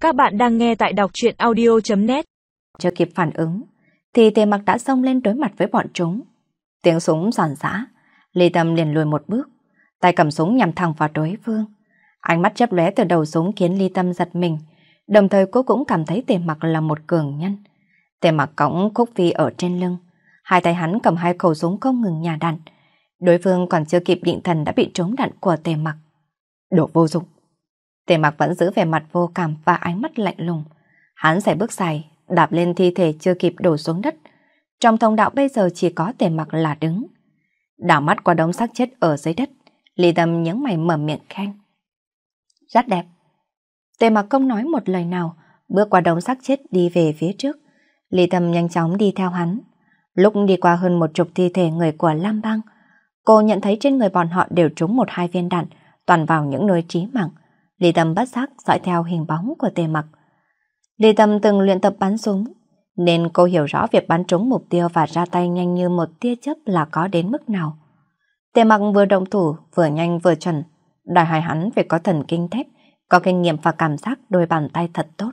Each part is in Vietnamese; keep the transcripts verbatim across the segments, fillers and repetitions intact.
Các bạn đang nghe tại đọc truyện audio chấm net. Chưa kịp phản ứng, thì Tề Mặc đã xông lên đối mặt với bọn chúng. Tiếng súng giòn giã, Ly Tâm liền lùi một bước, tay cầm súng nhằm thẳng vào đối phương. Ánh mắt chớp lóe từ đầu súng khiến Ly Tâm giật mình, đồng thời cô cũng cảm thấy Tề Mặc là một cường nhân. Tề Mặc cõng Khúc Phi ở trên lưng, hai tay hắn cầm hai khẩu súng không ngừng nhả đạn. Đối phương còn chưa kịp định thần đã bị trúng đạn của Tề Mặc. Đồ vô dụng. Tề Mặc vẫn giữ vẻ mặt vô cảm và ánh mắt lạnh lùng. Hắn sẽ bước dài, đạp lên thi thể chưa kịp đổ xuống đất. Trong thông đạo bây giờ chỉ có Tề Mặc là đứng. Đảo mắt qua đống xác chết ở dưới đất, Ly Tâm nhướng mày mở miệng khen. Rất đẹp. Tề Mặc không nói một lời nào, bước qua đống xác chết đi về phía trước. Ly Tâm nhanh chóng đi theo hắn. Lúc đi qua hơn một chục thi thể người của Lam Bang, cô nhận thấy trên người bọn họ đều trúng một hai viên đạn, toàn vào những nơi chí mạng. Ly Tâm bất giác dõi theo hình bóng của Tề Mặc. Ly Tâm từng luyện tập bắn súng, nên cô hiểu rõ việc bắn trúng mục tiêu và ra tay nhanh như một tia chớp là có đến mức nào. Tề Mặc vừa động thủ, vừa nhanh vừa chuẩn, đòi hỏi hắn phải có thần kinh thép, có kinh nghiệm và cảm giác đôi bàn tay thật tốt.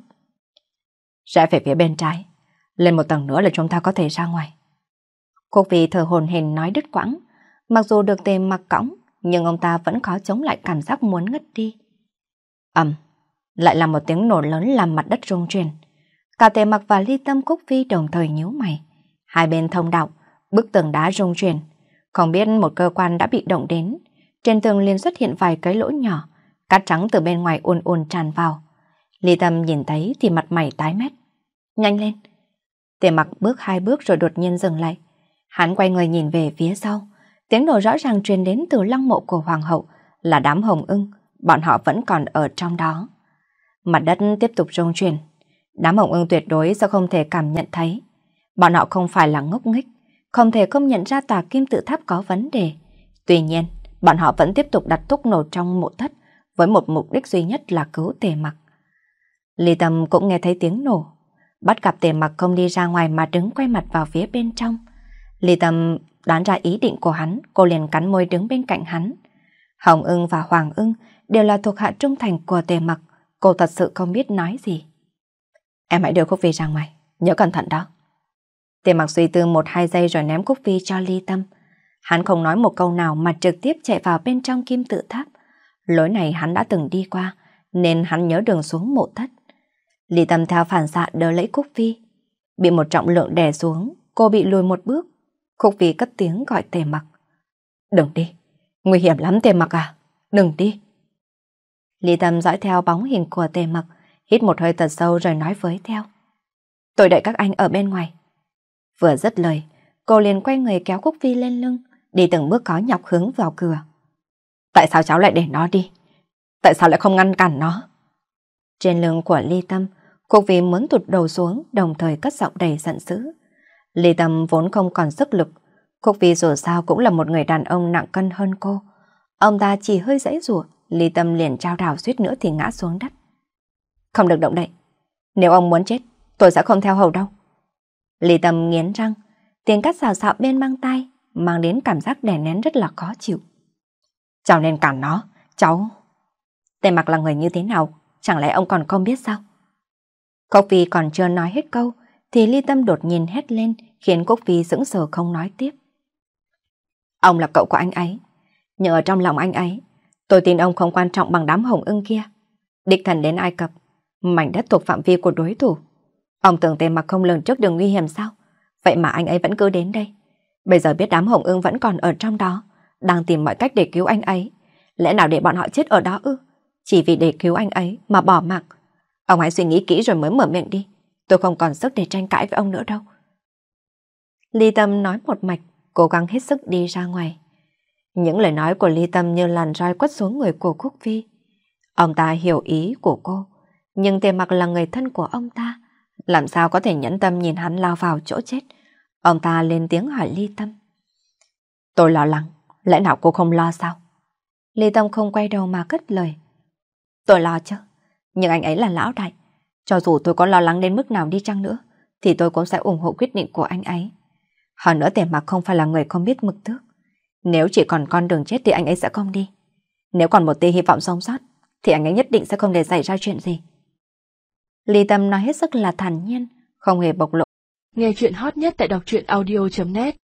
Rẽ về phía bên trái, lên một tầng nữa là chúng ta có thể ra ngoài. Cô vì thở hổn hển nói đứt quãng, mặc dù được Tề Mặc cõng, nhưng ông ta vẫn khó chống lại cảm giác muốn ngất đi. Ầm, lại là một tiếng nổ lớn làm mặt đất rung chuyển. Cả Tề Mặc và Ly Tâm Khúc Phi đồng thời nhíu mày. Hai bên thông đạo, bức tường đá rung chuyển, không biết một cơ quan đã bị động đến. Trên tường liền xuất hiện vài cái lỗ nhỏ, cát trắng từ bên ngoài ùn ùn tràn vào. Ly Tâm nhìn thấy thì mặt mày tái mét. Nhanh lên. Tề Mặc bước hai bước rồi đột nhiên dừng lại. Hắn quay người nhìn về phía sau. Tiếng nổ rõ ràng truyền đến từ lăng mộ của hoàng hậu, là đám hồng ưng. Bọn họ vẫn còn ở trong đó. Mặt đất tiếp tục rung chuyển. Đám hồng ưng tuyệt đối sẽ không thể cảm nhận thấy. Bọn họ không phải là ngốc nghếch, không thể không nhận ra tòa kim tự tháp có vấn đề. Tuy nhiên, bọn họ vẫn tiếp tục đặt thuốc nổ trong mộ thất với một mục đích duy nhất là cứu Tề Mặc. Ly Tâm cũng nghe thấy tiếng nổ. Bắt gặp Tề Mặc không đi ra ngoài mà đứng quay mặt vào phía bên trong. Ly Tâm đoán ra ý định của hắn, cô liền cắn môi đứng bên cạnh hắn. Hồng ưng và Hoàng ưng đều là thuộc hạ trung thành của Tề Mặc, cô thật sự không biết nói gì. Em hãy đưa Khúc Phi ra ngoài, nhớ cẩn thận đó. Tề Mặc suy tư một hai giây rồi ném Khúc Phi cho Ly Tâm. Hắn không nói một câu nào mà trực tiếp chạy vào bên trong kim tự tháp. Lối này hắn đã từng đi qua, nên hắn nhớ đường xuống mộ thất. Ly Tâm theo phản xạ đỡ lấy Khúc Phi. Bị một trọng lượng đè xuống, cô bị lùi một bước. Khúc Phi cất tiếng gọi Tề Mặc. Đừng đi, nguy hiểm lắm Tề Mặc à, đừng đi. Ly Tâm dõi theo bóng hình của Tề Mặc, hít một hơi thật sâu rồi nói với theo. Tôi đợi các anh ở bên ngoài. Vừa dứt lời, cô liền quay người kéo Khúc Phi lên lưng, đi từng bước có nhọc hướng vào cửa. Tại sao cháu lại để nó đi? Tại sao lại không ngăn cản nó? Trên lưng của Ly Tâm, Khúc Phi muốn tụt đầu xuống, đồng thời cất giọng đầy giận dữ. Ly Tâm vốn không còn sức lực, Khúc Phi dù sao cũng là một người đàn ông nặng cân hơn cô. Ông ta chỉ hơi giãy giụa, Ly Tâm liền trao đảo suýt nữa thì ngã xuống đất. Không được động đậy, nếu ông muốn chết, tôi sẽ không theo hầu đâu. Ly Tâm nghiến răng, tiếng cắt xào xạo bên mang tai mang đến cảm giác đè nén rất là khó chịu. Cháu nên cản nó, cháu. Tề Mặc là người như thế nào, chẳng lẽ ông còn không biết sao? Khúc Phi còn chưa nói hết câu thì Ly Tâm đột nhiên hét lên, khiến Khúc Phi sững sờ không nói tiếp. Ông là cậu của anh ấy, nhưng ở trong lòng anh ấy, tôi tin ông không quan trọng bằng đám hồng ưng kia. Đích thần đến Ai Cập, mảnh đất thuộc phạm vi của đối thủ. Ông tưởng Tề Mặc không lường trước được nguy hiểm sao? Vậy mà anh ấy vẫn cứ đến đây. Bây giờ biết đám hồng ưng vẫn còn ở trong đó, đang tìm mọi cách để cứu anh ấy. Lẽ nào để bọn họ chết ở đó ư? Chỉ vì để cứu anh ấy mà bỏ mặc. Ông hãy suy nghĩ kỹ rồi mới mở miệng đi. Tôi không còn sức để tranh cãi với ông nữa đâu. Ly Tâm nói một mạch, cố gắng hết sức đi ra ngoài. Những lời nói của Ly Tâm như làn roi quất xuống người của Khúc Phi. Ông ta hiểu ý của cô, nhưng Tề Mặc là người thân của ông ta, làm sao có thể nhẫn tâm nhìn hắn lao vào chỗ chết. Ông ta lên tiếng hỏi Ly Tâm. Tôi lo lắng, lẽ nào cô không lo sao? Ly Tâm không quay đầu mà cất lời. Tôi lo chứ, nhưng anh ấy là lão đại. Cho dù tôi có lo lắng đến mức nào đi chăng nữa, thì tôi cũng sẽ ủng hộ quyết định của anh ấy. Hơn nữa Tề Mặc không phải là người không biết mực thước. Nếu chỉ còn con đường chết thì anh ấy sẽ không đi. Nếu còn một tia hy vọng sống sót, thì anh ấy nhất định sẽ không để xảy ra chuyện gì. Ly Tâm nói hết sức là thản nhiên, không hề bộc lộ. Nghe chuyện hot nhất tại đọc truyện audio chấm net